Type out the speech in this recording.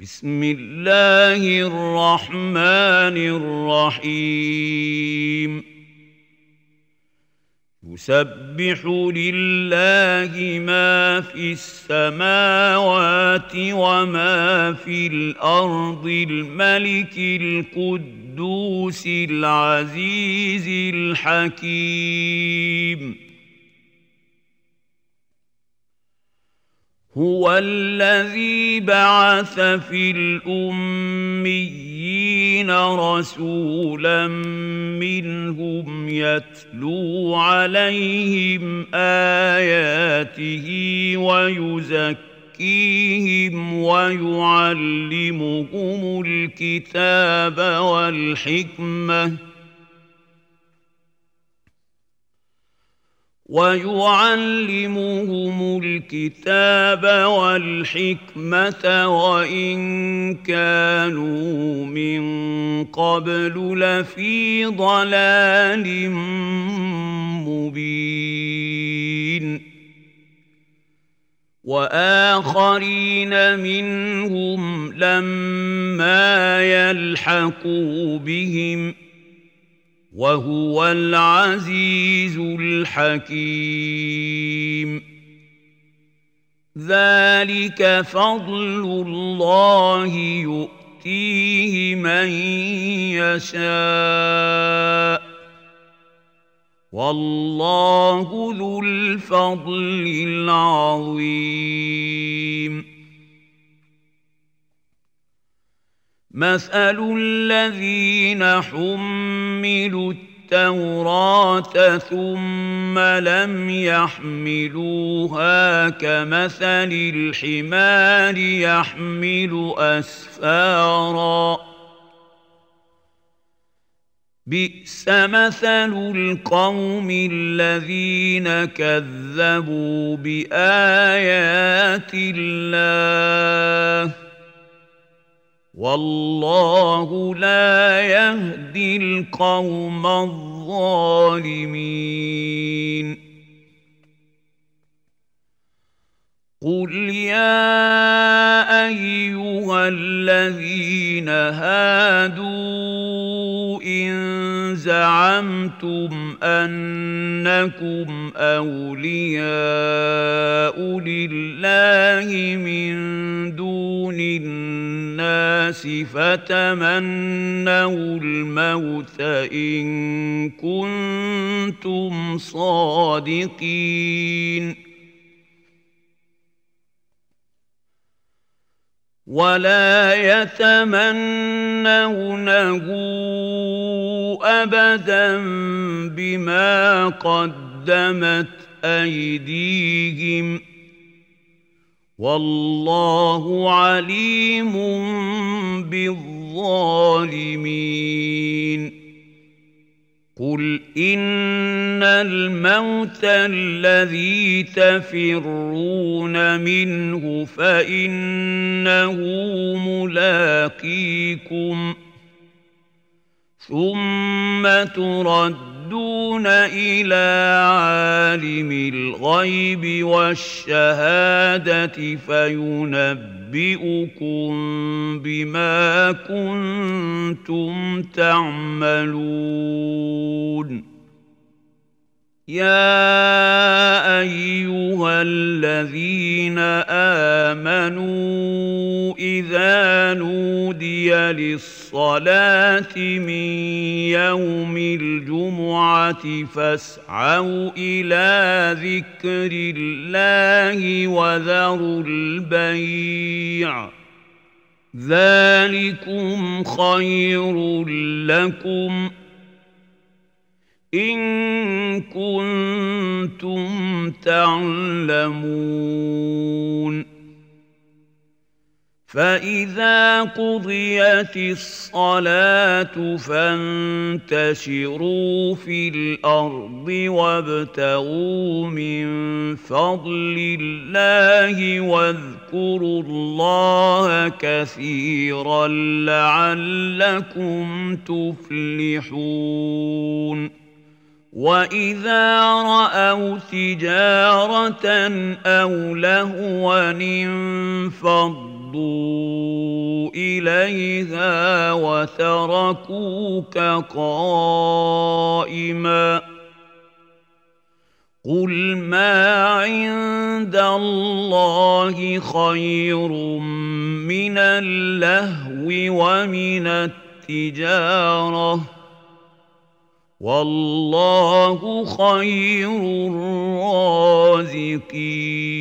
بسم الله الرحمن الرحيم يسبح لله ما في السماوات وما في الأرض الملك القدوس العزيز الحكيم هو الذي بعث في الأميين رسولا منهم يتلو عليهم آياته ويزكيهم ويعلمهم الكتاب والحكمة وإن كانوا من قبل لفي ضلال مبين وآخرين منهم لما يلحقوا بهم وهو العزيز الحكيم ذلك فضل الله يؤتيه من يشاء والله ذو الفضل العظيم مثل الذين حملوا التوراة ثم لم يحملوها كمثل الحمار يحمل أسفارا بئس مثل القوم الذين كذبوا بآيات الله والله لا يهدي القوم الظالمين قل يا أيها الذين هادوا إن زعمتم أنكم أولياء لله من دون الناس فتمنوا الموت إن كنتم صادقين ولا يتمنونه أبدا بما قدمت أيديهم والله عليم بالظالمين قل إن الموت الذي تفرون منه فإنه ملاقيكم ثم تردون إلى عالم الغيب والشهادة فينبئكم بما كنتم تعملون يا أيها الذين آمنوا إذا نودي للصلاة من يوم الجمعة فاسعوا إلى ذكر الله وذروا البيع ذلكم خير لكم إن كنتم تعلمون فإذا قضيت الصلاة فانتشروا في الأرض وابتغوا من فضل الله واذكروا الله كثيرا لعلكم تفلحون وَإِذَا رَأَوْا تِجَارَةً أَوْ لَهْوًا انفَضُّوا إليها وتركوك قائما قل ما عند الله خير من اللهو ومن التجارة والله خير الرازقين